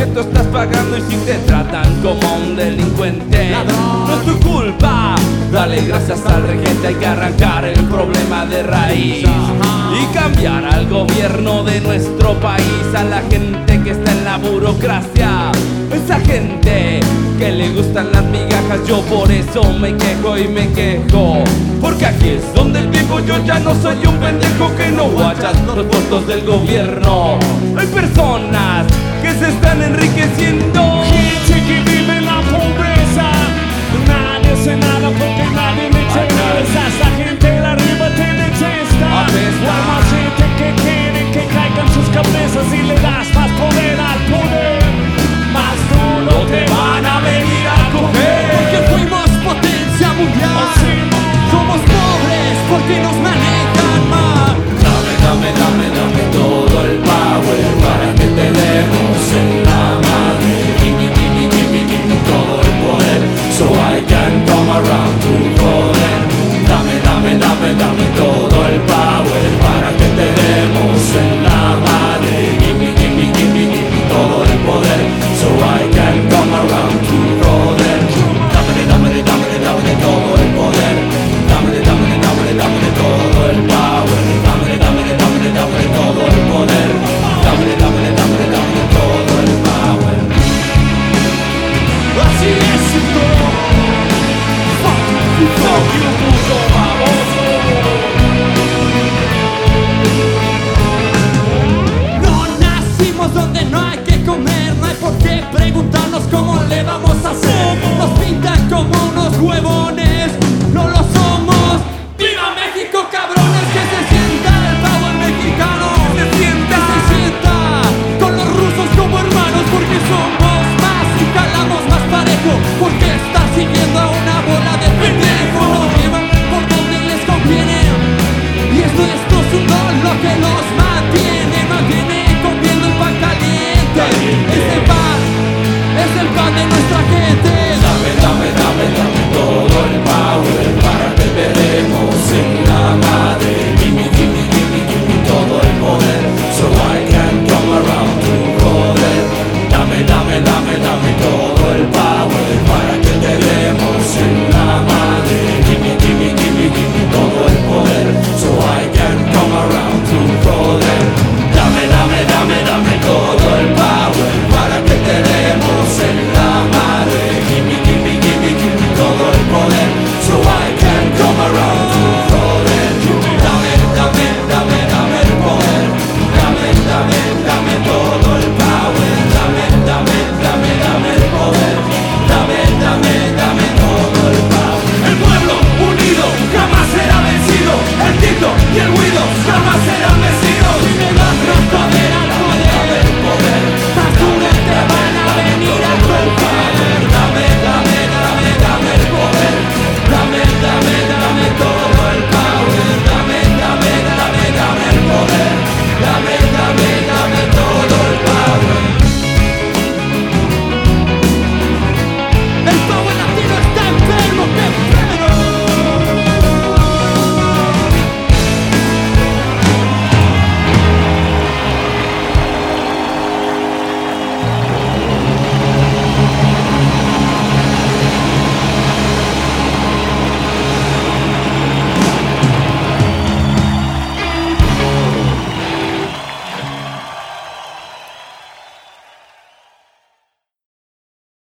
tú estás pagando y si te tratan como un delincuente. No es tu culpa, dale gracias al regente. Hay que arrancar el problema de raíz y cambiar al gobierno de nuestro país, a la gente que está en la burocracia, esa gente que le gustan las migajas. Yo por eso me quejo y me quejo, porque aquí es donde vivo. Yo ya no soy un pendejo que no guachas los puestos del gobierno. Hay personas que se están enriqueciendo, gente que vive en la pobreza. Nadie hace nada porque nadie le echa cabeza. Esa gente de arriba te detesta. Apesta. Hay más gente que quiere que caigan sus cabezas y le das más poder al poder, más duro te van a venir a coger. Porque fuimos potencia mundial. Somos pobres porque nos manejan mal. dame, dame, dame, dame.